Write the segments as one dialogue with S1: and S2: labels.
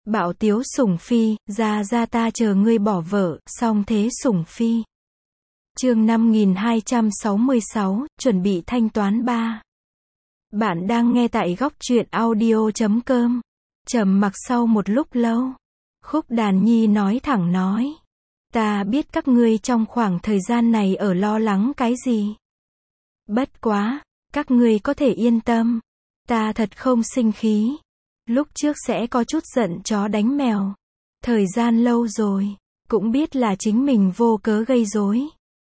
S1: Bạo tiếu sủng phi, ra ta chờ ngươi bỏ vợ, song thế sủng phi. Chương 5266, chuẩn bị thanh toán 3. Bạn đang nghe tại góc truyện audio.com. Trầm mặc sau một lúc lâu, Khúc Đàn Nhi nói thẳng nói. Ta biết các ngươi trong khoảng thời gian này ở lo lắng cái gì. Bất quá, các ngươi có thể yên tâm. Ta thật không sinh khí. Lúc trước sẽ có chút giận chó đánh mèo. Thời gian lâu rồi, cũng biết là chính mình vô cớ gây rối.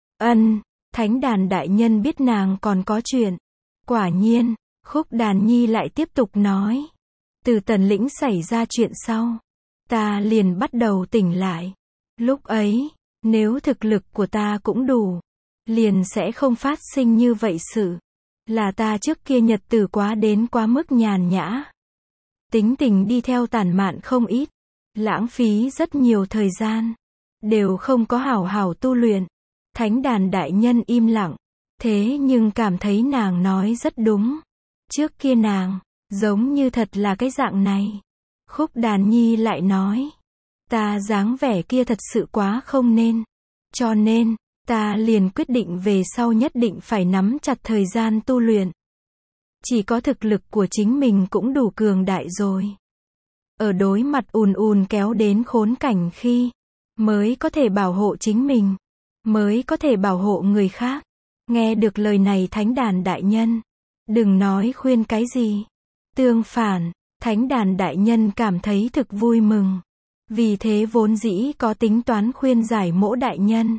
S1: Thánh đàn đại nhân biết nàng còn có chuyện. Quả nhiên, Khúc Đàn Nhi lại tiếp tục nói. Từ Tần Lĩnh xảy ra chuyện sau, ta liền bắt đầu tỉnh lại. Lúc ấy, nếu thực lực của ta cũng đủ, liền sẽ không phát sinh như vậy sự. Là ta trước kia nhật tử quá mức nhàn nhã. Tính tình đi theo tản mạn không ít, lãng phí rất nhiều thời gian, đều không có hảo hảo tu luyện. Thánh đàn đại nhân im lặng, thế nhưng cảm thấy nàng nói rất đúng. Trước kia nàng, giống như thật là cái dạng này. Khúc Đàn Nhi lại nói, ta dáng vẻ kia thật sự quá không nên. Cho nên, ta liền quyết định về sau nhất định phải nắm chặt thời gian tu luyện. Chỉ có thực lực của chính mình cũng đủ cường đại rồi. Ở đối mặt kéo đến khốn cảnh khi, mới có thể bảo hộ chính mình, mới có thể bảo hộ người khác. Nghe được lời này thánh đàn đại nhân, đừng nói khuyên cái gì. Tương phản, thánh đàn đại nhân cảm thấy thực vui mừng. Vì thế vốn dĩ có tính toán khuyên giải Mỗ đại nhân.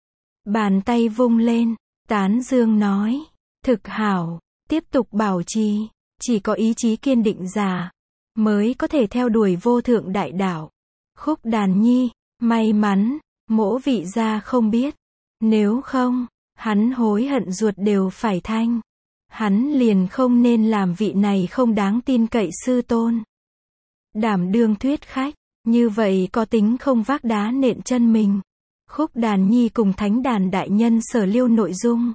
S1: Bàn tay vung lên, tán dương nói, thực hảo, tiếp tục bảo trì, chỉ có ý chí kiên định già, mới có thể theo đuổi vô thượng đại đạo. Khúc Đàn Nhi, may mắn, Mỗ vị gia không biết. Nếu không, hắn hối hận ruột đều phải thanh. Hắn liền không nên làm vị này không đáng tin cậy sư tôn. Đảm đương thuyết khách, như vậy có tính không vác đá nện chân mình. Khúc Đàn Nhi cùng thánh đàn đại nhân sở liêu nội dung,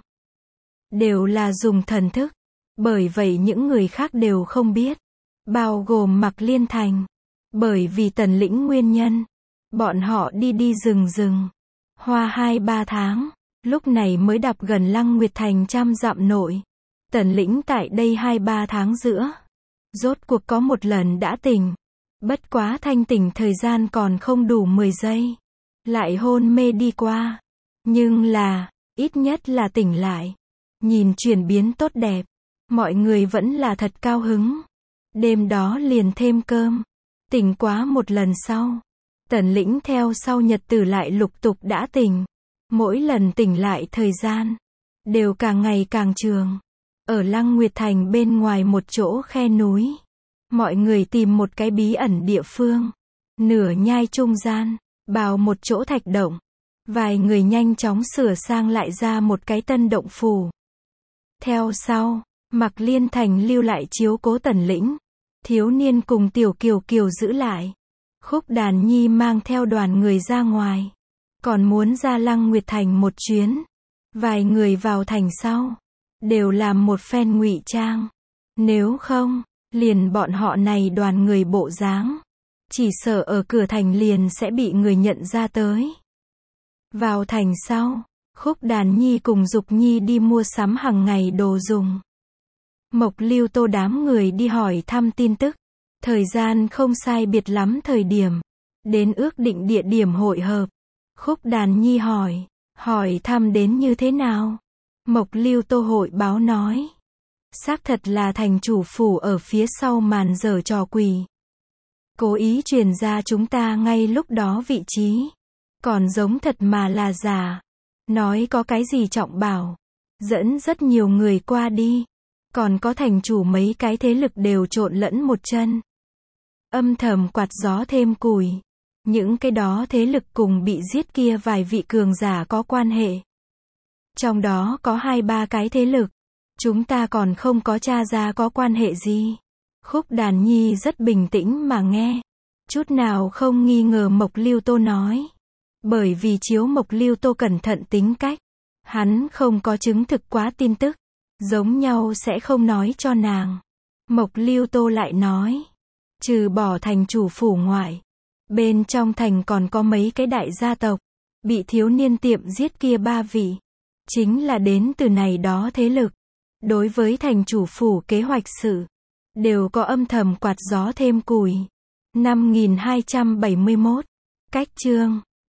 S1: đều là dùng thần thức. Bởi vậy những người khác đều không biết. Bao gồm Mạc Liên Thành. Bởi vì Tần Lĩnh nguyên nhân, bọn họ đi rừng. Hoa 2-3 tháng, lúc này mới đạp gần Lăng Nguyệt Thành 100 dặm nội. Tần Lĩnh tại đây 2-3 tháng giữa, rốt cuộc có một lần đã tỉnh. Bất quá thanh tỉnh thời gian còn không đủ 10 giây. Lại hôn mê đi qua. Nhưng là, ít nhất là tỉnh lại. Nhìn chuyển biến tốt đẹp, mọi người vẫn là thật cao hứng. Đêm đó liền thêm cơm. Tỉnh quá một lần sau, Tần Lĩnh theo sau nhật tử lại lục tục đã tỉnh. Mỗi lần tỉnh lại thời gian, đều càng ngày càng trường. Ở Lăng Nguyệt Thành bên ngoài một chỗ khe núi, mọi người tìm một cái bí ẩn địa phương. Nửa nhai trung gian, bào một chỗ thạch động. Vài người nhanh chóng sửa sang lại ra một cái tân động phủ. Theo sau, Mạc Liên Thành lưu lại chiếu cố Tần Lĩnh. Thiếu niên cùng Tiểu Kiều giữ lại. Khúc Đàn Nhi mang theo đoàn người ra ngoài. Còn muốn ra Lăng Nguyệt Thành một chuyến. Vài người vào thành sau, đều làm một phen ngụy trang. Nếu không, liền bọn họ này đoàn người bộ dáng, chỉ sợ ở cửa thành liền sẽ bị người nhận ra tới. Vào thành sau, Khúc Đàn Nhi cùng Dục Nhi đi mua sắm hàng ngày đồ dùng. Mộc Lưu Tô đám người đi hỏi thăm tin tức. Thời gian không sai biệt lắm thời điểm, đến ước định địa điểm hội hợp. Khúc Đàn Nhi hỏi thăm đến như thế nào? Mộc Lưu Tô hội báo nói, xác thật là thành chủ phủ ở phía sau màn giở trò quỷ. Cố ý truyền ra chúng ta ngay lúc đó vị trí. Còn giống thật mà là giả. Nói có cái gì trọng bảo. Dẫn rất nhiều người qua đi. Còn có thành chủ mấy cái thế lực đều trộn lẫn một chân. Âm thầm quạt gió thêm củi. Những cái đó thế lực cùng bị giết kia vài vị cường giả có quan hệ. Trong đó có 2-3 cái thế lực. Chúng ta còn không có tra ra có quan hệ gì. Khúc Đàn Nhi rất bình tĩnh mà nghe. Chút nào không nghi ngờ Mộc Lưu Tô nói. Bởi vì chiếu Mộc Lưu Tô cẩn thận tính cách. Hắn không có chứng thực quá tin tức. Giống nhau sẽ không nói cho nàng. Mộc Lưu Tô lại nói. Trừ bỏ thành chủ phủ ngoại, bên trong thành còn có mấy cái đại gia tộc, bị thiếu niên tiệm giết kia 3 vị, chính là đến từ này đó thế lực. Đối với thành chủ phủ kế hoạch sự, đều có âm thầm quạt gió thêm củi. 5271. Cách chương